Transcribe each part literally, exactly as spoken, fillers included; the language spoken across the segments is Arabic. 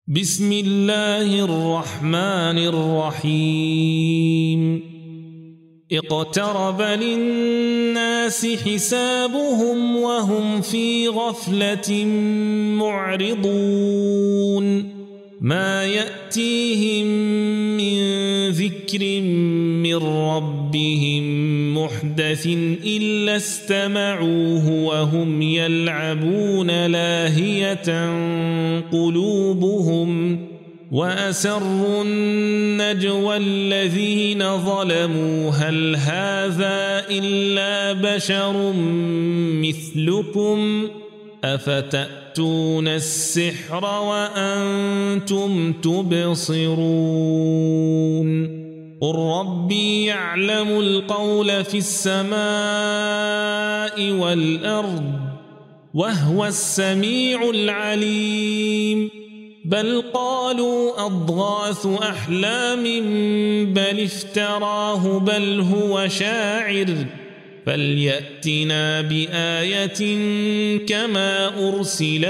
بسم الله الرحمن الرحيم اقترب للناس حسابهم وهم في غفلة معرضون ما يأتيهم من ذكر من ربهم محدث إلا استمعوه وهم يلعبون لاهية قلوبهم وأسروا النجوى الذين ظلموا هل هذا إلا بشر مثلكم أفتأتون السحر وأنتم تبصرون قل ربي يعلم القول في السماء والأرض وهو السميع العليم بل قالوا أضغاث أحلام بل افتراه بل هو شاعر فليأتنا بآية كما أرسل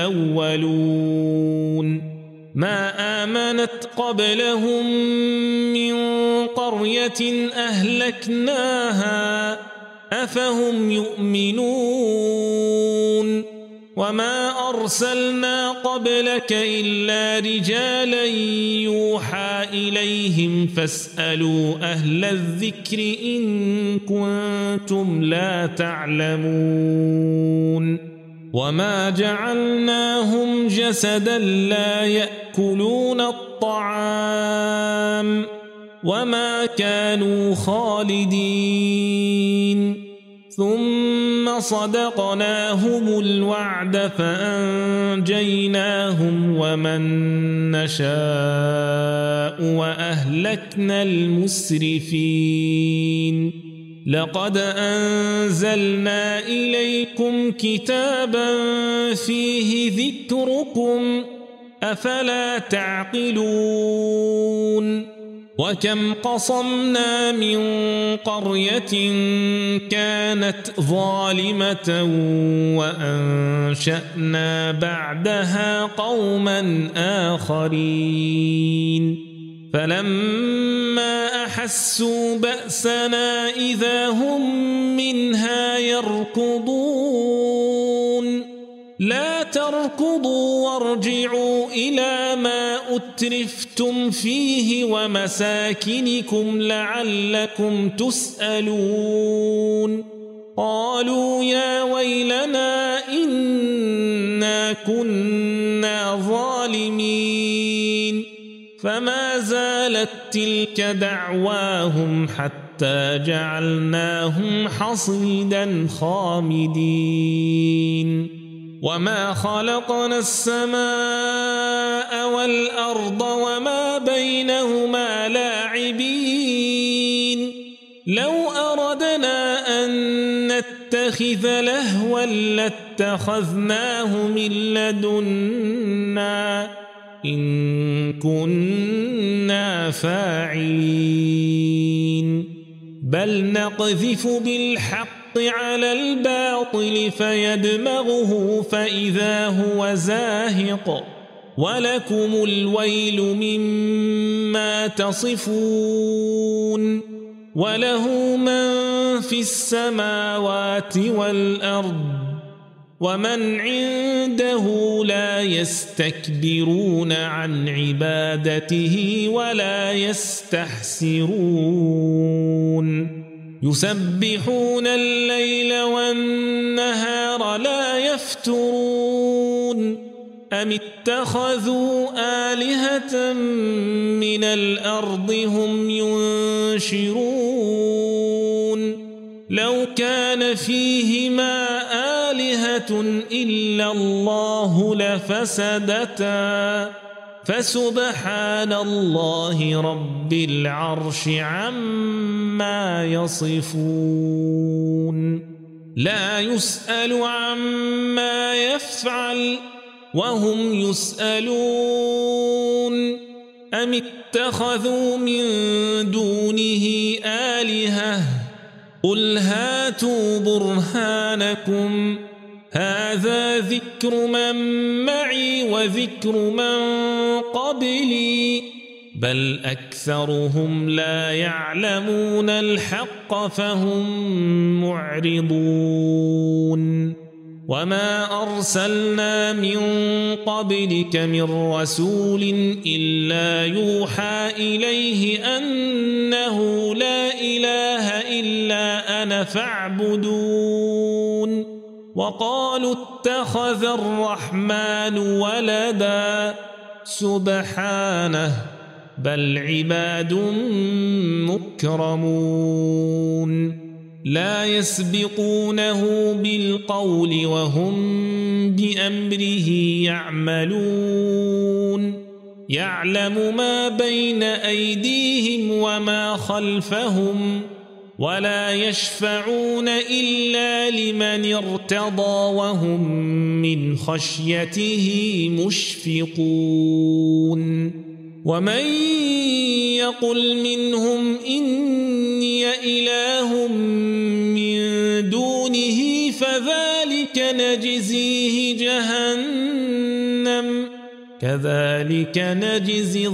الأولون ما آمنت قبلهم من قرية أهلكناها أفهم يؤمنون وما أرسلنا قبلك إلا رجالا يوحى إليهم فاسألوا أهل الذكر إن كنتم لا تعلمون وما جعلناهم جسدا لا يأكلون الطعام وما كانوا خالدين ثم صدقناهم الوعد فأنجيناهم ومن نشاء وأهلكنا المسرفين لقد أنزلنا إليكم كتابا فيه ذكركم أفلا تعقلون وكم قصمنا من قرية كانت ظالمة وأنشأنا بعدها قوما آخرين فلما أحسوا بأسنا إذا هم منها يركضون لا تركضوا وارجعوا إلى ما أترفتم فيه ومساكنكم لعلكم تسألون قالوا يا ويلنا إنا كنا ظالمين فما زالت تلك دعواهم حتى جعلناهم حصيدا خامدين وما خلقنا السماء والأرض وما بينهما لاعبين لو أردنا أن نتخذ لهوا لاتخذناه من لدنا إن كنا فاعلين بل نقذف بالحق على الباطل فيدمغه فإذا هو زاهق ولكم الويل مما تصفون وله من في السماوات والأرض ومن عنده لا يستكبرون عن عبادته ولا يستحسرون يسبحون الليل والنهار لا يفترون أم اتخذوا آلهة من الأرض هم ينشرون لو كان فيهما آلهة إلا الله لفسدتا فسبحان الله رب العرش عما يصفون لا يسأل عما يفعل وهم يسألون أم اتخذوا من دونه آلهة قل هاتوا برهانكم هذا ذكر من معي وذكر من قبلي بل أكثرهم لا يعلمون الحق فهم معرضون وما أرسلنا من قبلك من رسول إلا يوحى إليه أنه لا إله إلا أنا فاعبدون وقالوا اتخذ الرحمن ولدا سبحانه بل عباد مكرمون لا يسبقونه بالقول وهم بأمره يعملون يعلم ما بين أيديهم وما خلفهم ولا يشفعون إلا لمن ارتضى وهم من خشيته مشفقون ومن يقل منهم إني إله من دونه فذلك نجزيه جهنم كذلك نجزي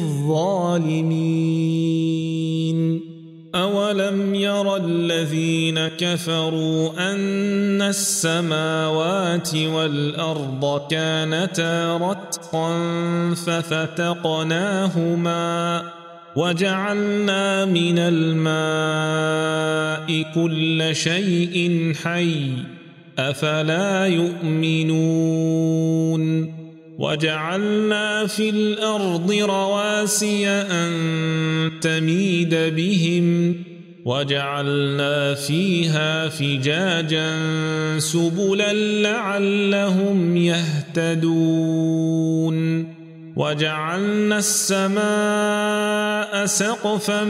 الظالمين أولم ير الذين كفروا أن السماوات والأرض كانتا رتقا ففتقناهما وجعلنا من الماء كل شيء حي أفلا يؤمنون وجعلنا في الأرض رواسي أن تميد بهم وجعلنا فيها فجاجا سبلا لعلهم يهتدون وجعلنا السماء سقفا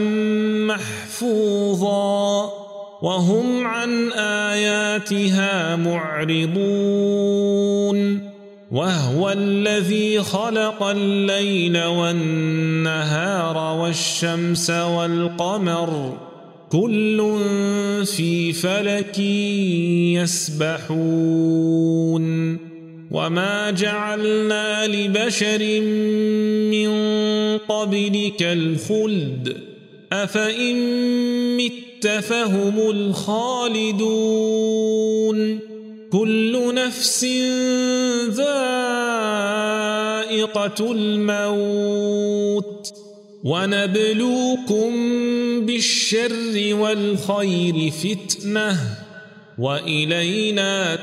محفوظا وهم عن آياتها معرضون وهو الذي خلق الليل والنهار والشمس والقمر كل في فلك يسبحون وما جعلنا لبشر من قبلك الخلد أفإن مت فهم الخالدون كل نفس ذائقة الموت ونبلوكم بالشر والخير فتنة وإلينا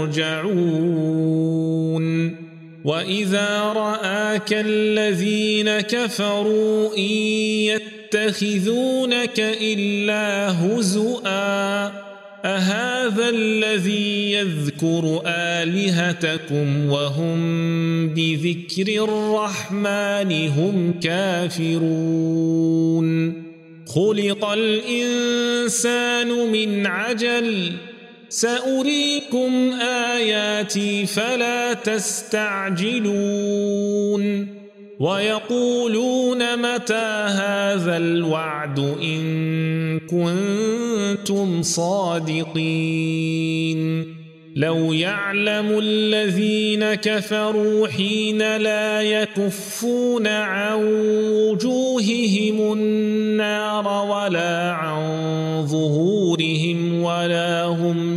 ترجعون وإذا رآك الذين كفروا إن يتخذونك إلا هزؤا أهذا الذي يذكر آلهتكم وهم بذكر الرحمن هم كافرون خلق الإنسان من عجل سأريكم آياتي فلا تستعجلون ويقولون متى هذا الوعد إن كنتم صادقين لو يعلم الذين كفروا حين لا يكفون عن وجوههم النار ولا عن ظهورهم ولا هم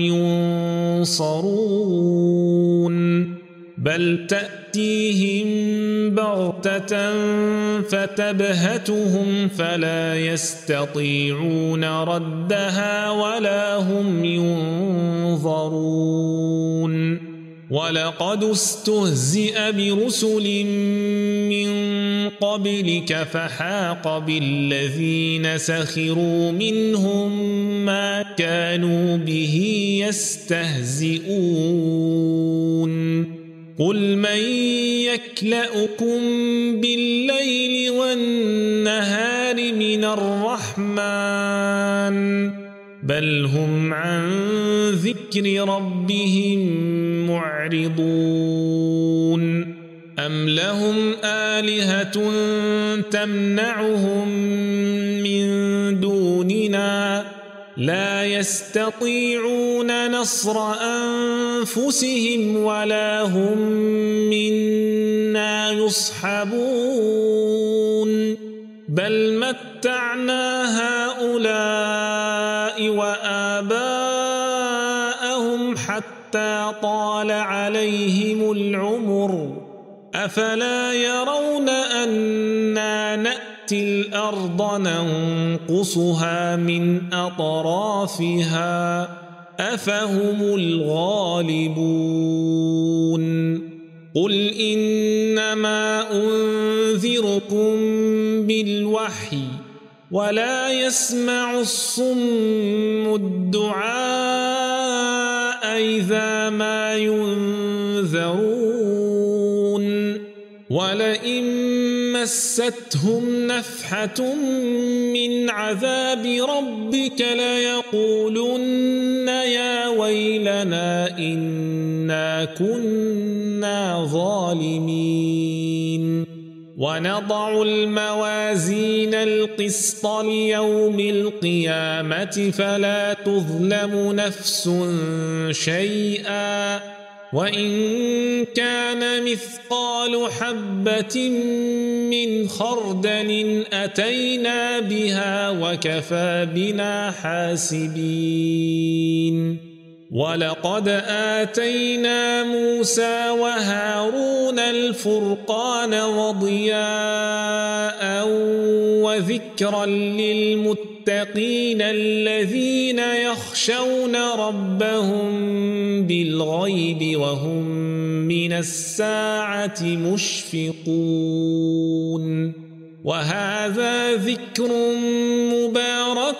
ينصرون بل تأتيهم بغتة فتبهتهم فلا يستطيعون ردها ولا هم ينظرون ولقد استهزئ برسل من قبلك فحاق بالذين سخروا منهم ما كانوا به يستهزئون قل من يكلأكم بالليل والنهار من الرحمن بل هم عن ذكر ربهم معرضون أم لهم آلهة تمنعهم من دوننا لا يستطيعون نصر أنفسهم ولا هم منا يصحبون بل متعنا هؤلاء وآباءهم حتى طال عليهم العمر أفلا يرون أنا نأتي الأرض ننقصها من أطرافها أفهم الغالبون قل إنما أنذركم بالوحي ولا يسمع الصم الدعاء إذا ما ينذرون ولئن مستهم نفحة من عذاب ربك ليقولن يا ويلنا إنا كنا ظالمين ونضع الموازين القسط ليوم القيامة فلا تظلم نفس شيئا وإن كان مثقال حبة من خردل أتينا بها وكفى بنا حاسبين ولقد آتينا موسى وهارون الفرقان وضياء وذكرا للمتقين الذين يخشون ربهم بالغيب وهم من الساعة مشفقون وهذا ذكر مبارك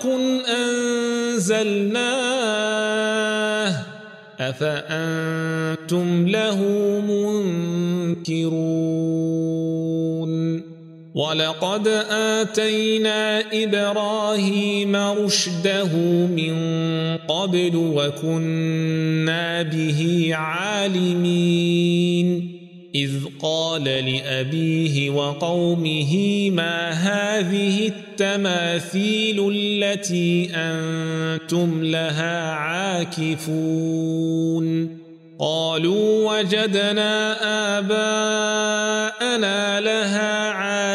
أنزلناه أفأنتم له منكرون ولقد آتينا إبراهيم رشده من قبل وكنا به عالمين إذ قال لأبيه وقومه ما هذه التماثيل التي أنتم لها عاكفون قالوا وجدنا آباءنا لها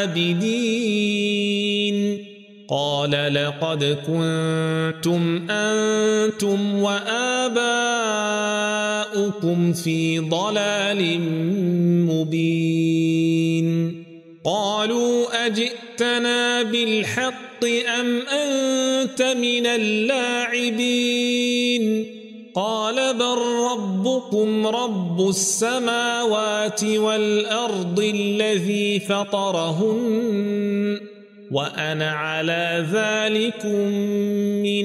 عابدين قال لقد كنتم أنتم وآباؤكم في ضلال مبين قالوا أجئتنا بالحق أم أنت من اللاعبين قال بل ربكم رب السماوات والأرض الذي فطرهن وأنا على ذلكم من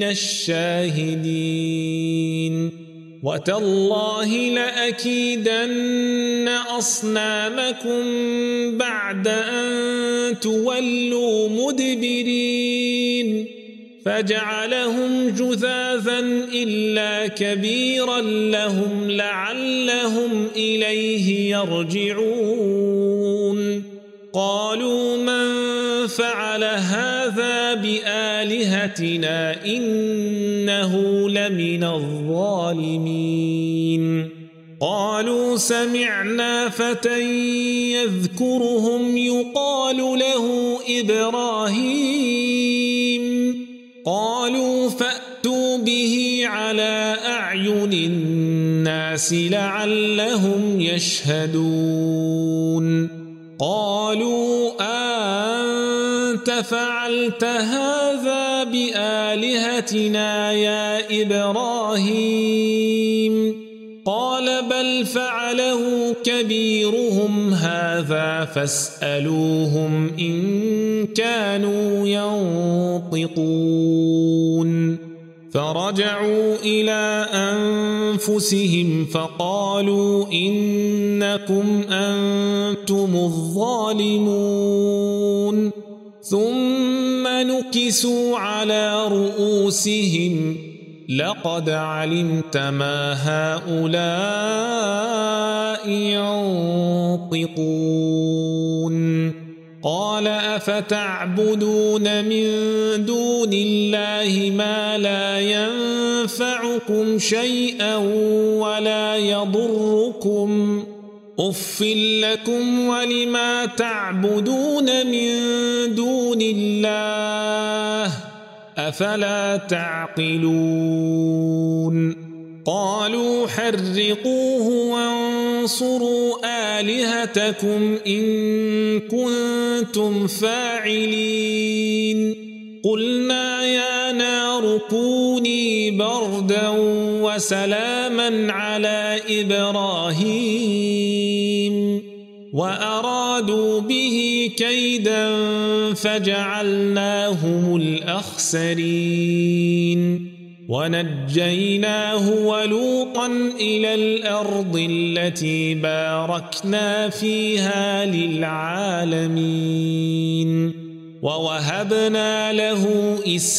الشاهدين وتالله لأكيدن أصنامكم بعد أن تولوا مدبرين فجعلهم جذاذا إلا كبيرا لهم لعلهم إليه يرجعون قالوا من فعل هذا بآلهتنا إنه لمن الظالمين قالوا سمعنا فتى يذكرهم يقال له إبراهيم قالوا فأتوا به على أعين الناس لعلهم يشهدون قالوا أنت فعلت هذا بآلهتنا يا إبراهيم قال بل فعله كبيرهم هذا فاسألوهم إن كانوا ينطقون فرجعوا إلى أنفسهم فقالوا إنكم أنتم الظالمون ثم نكسوا على رؤوسهم لقد علمت ما هؤلاء ينطقون قال أفتعبدون من دون الله ما لا ينفعكم شيئا ولا يضركم أف لكم ولما تعبدون من دون الله أفلا تعقلون قالوا حرقوه وانصروا آلهتكم إن كنتم فاعلين قلنا يا نار كوني بردا وسلاما على إبراهيم وأرادوا به كيدا فجعلناهم الأخسرين ونجيناه ولوطا إلى الأرض التي باركنا فيها للعالمين ووهبنا له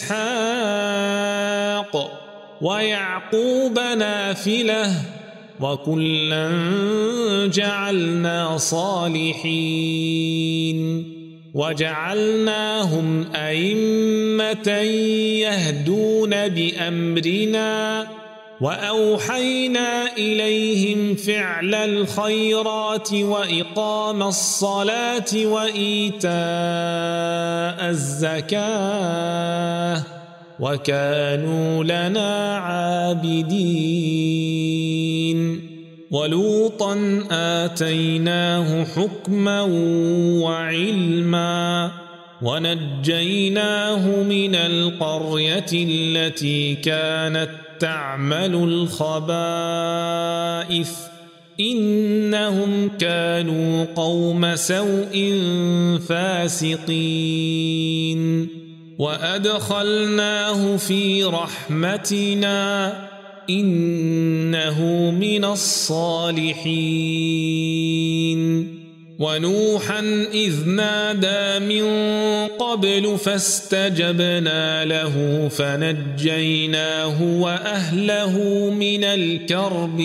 إسحاق ويعقوب نافلة وكلا جعلنا صالحين وجعلناهم أئمة يهدون بأمرنا وأوحينا إليهم فعل الخيرات وإقام الصلاة وإيتاء الزكاة وكانوا لنا عابدين ولوطا آتيناه حكما وعلما ونجيناه من القرية التي كانت تعمل الخبائث إنهم كانوا قوم سوء فاسقين وأدخلناه في رحمتنا إنه من الصالحين ونوحا إذ نادى من قبل فاستجبنا له فنجيناه وأهله من الكرب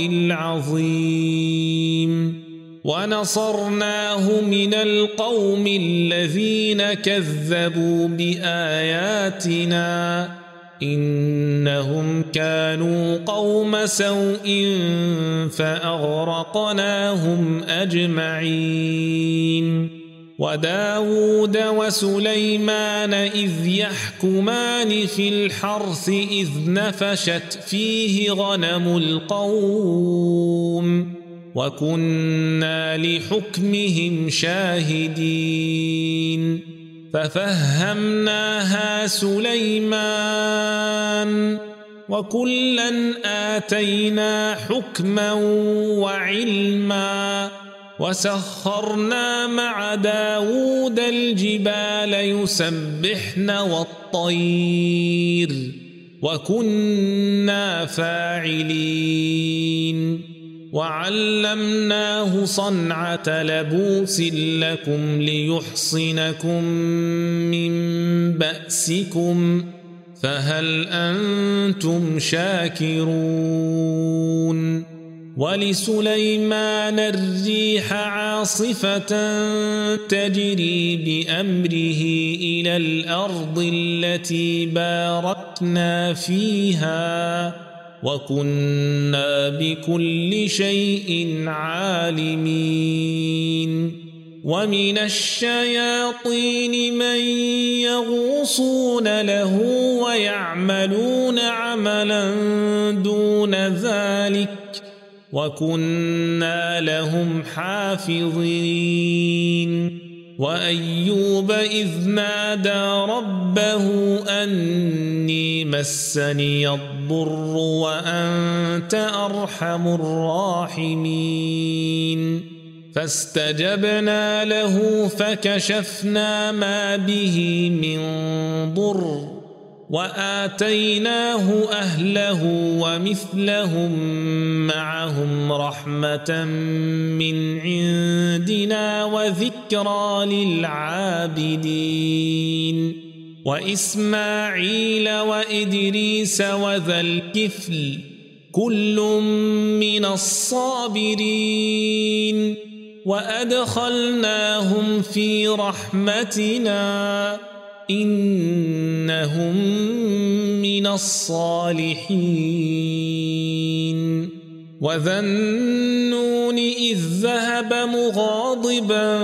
العظيم ونصرناه من القوم الذين كذبوا بآياتنا إنهم كانوا قوم سوء فأغرقناهم أجمعين وداود وسليمان إذ يحكمان في الحرث إذ نفشت فيه غنم القوم وكنا لحكمهم شاهدين ففهمناها سليمان وكلا آتينا حكما وعلما وسخرنا مع داود الجبال يسبحن والطير وكنا فاعلين وعلمناه صنعة لبوس لكم ليحصنكم من بأسكم فهل أنتم شاكرون ولسليمان الريح عاصفة تجري بأمره إلى الأرض التي باركنا فيها وكنا بكل شيء عالمين ومن الشياطين من يغوصون له ويعملون عملا دون ذلك وكنا لهم حافظين وأيوب إذ نادى ربه أني مسني الضر وأنت أرحم الراحمين فاستجبنا له فكشفنا ما به من ضر وآتيناه أهله ومثلهم معهم رحمة من عندنا وذكرى للعابدين وإسماعيل وإدريس وذا الكفل كل من الصابرين وأدخلناهم في رحمتنا إنهم من الصالحين وذا النون إذ ذهب مغاضبا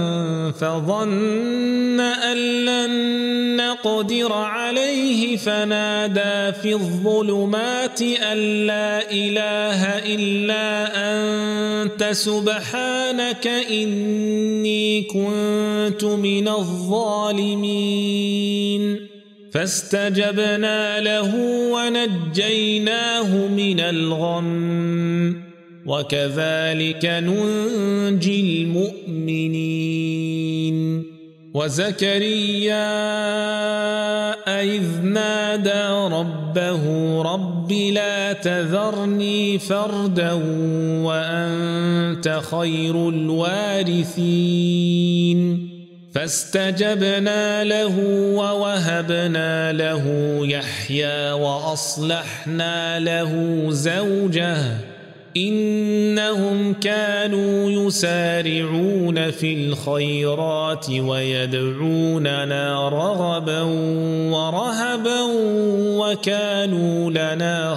فظن أن لن نقدر عليه فنادى في الظلمات أن لا إله إلا أنت سبحانك إني كنت من الظالمين فاستجبنا له ونجيناه من الغم وكذلك ننجي المؤمنين وزكريا إذ نادى ربه رب لا تذرني فردا وأنت خير الوارثين فاستجبنا له ووهبنا له يحيى وأصلحنا له زوجه إنهم كانوا يسارعون في الخيرات ويدعوننا رغبا ورهبا وكانوا لنا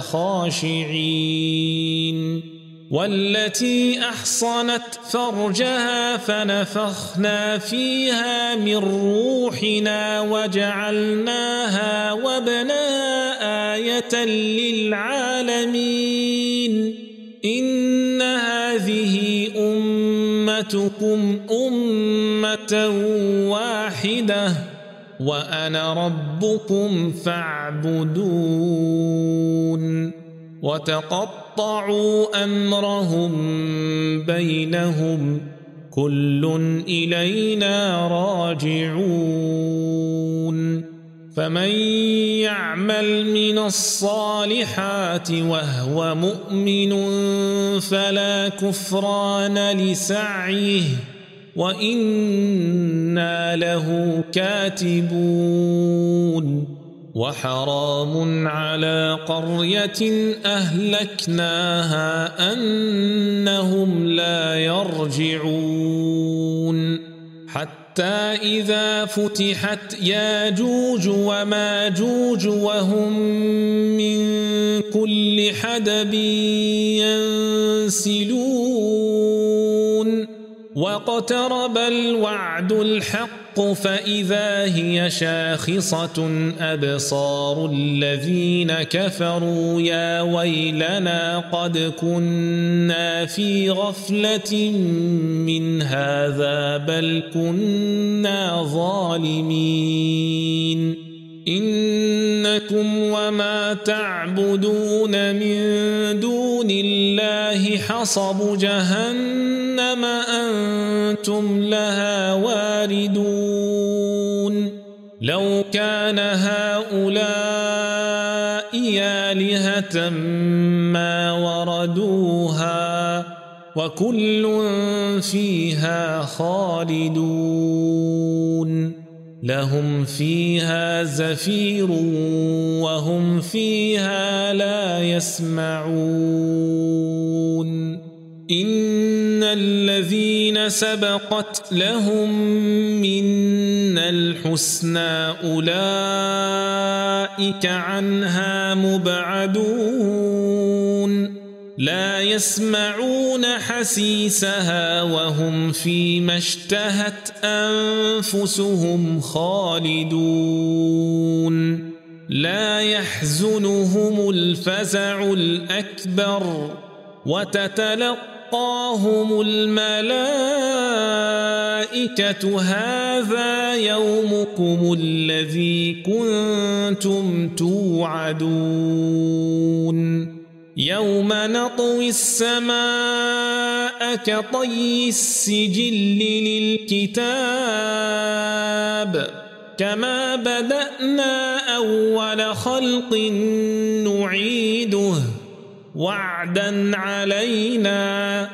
خاشعين والتي أحصنت فرجها فنفخنا فيها من روحنا وجعلناها وابنها آية للعالمين إن هذه أمتكم أمة واحدة وأنا ربكم فاعبدون وتقطعوا أمرهم بينهم كل إلينا راجعون فمن يعمل من الصالحات وهو مؤمن فلا كفران لسعيه وإنا له كاتبون وحرام على قرية أهلكناها أنهم لا يرجعون حتى إذا فتحت ياجوج وماجوج وهم من كل حدب ينسلون واقترب الوعد الحق فإذا هي شاخصة أبصار الذين كفروا يا ويلنا قد كنا في غفلة من هذا بل كنا ظالمين إنكم وما تعبدون من دون الله حصب جهنم أنتم لها واردون لو كان هؤلاء آلهة ما وردوها وكل فيها خالدون لهم فيها زفير وهم فيها لا يسمعون إن الذين سبقت لهم منا الحسنى أولئك عنها مبعدون لا يسمعون حسيسها وهم فيما اشتهت أنفسهم خالدون لا يحزنهم الفزع الأكبر وتتلقاهم الملائكة هذا يومكم الذي كنتم توعدون يوم نطوي السماء كطي السجل للكتاب كما بدأنا أول خلق نعيده وعدا علينا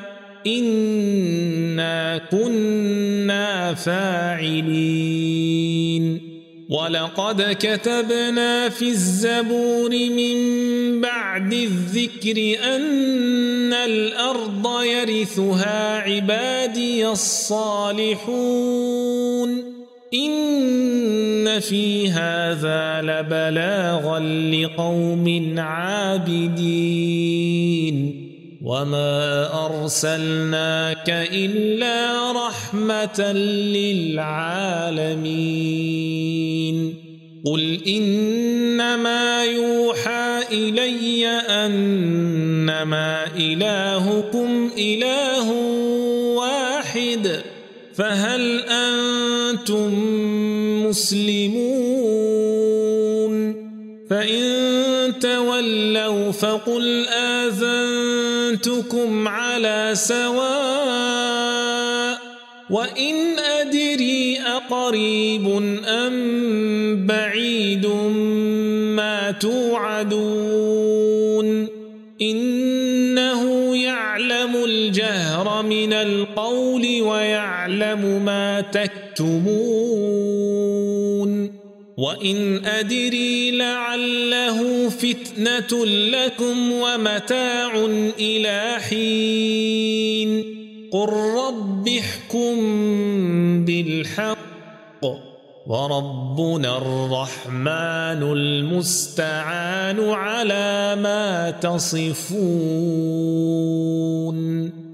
إنا كنا فاعلين ولقد كتبنا في الزبور من بعد الذكر أن الأرض يرثها عبادي الصالحون إن في هذا لبلاغا لقوم عابدين وما أرسلناك إلا رحمة للعالمين قل إنما يوحى إلي أنما إلهكم إله واحد فهل أنتم مسلمون فإن تولوا فقل آذنتكم على سواء وإن أدري أقريب أم بعيد ما توعدون إنه يعلم الجهر من القول ويعلم ما تكتمون وإن أدري لعله فتنة لكم ومتاع إلى حين قل رب احكم بالحق وربنا الرحمن المستعان على ما تصفون.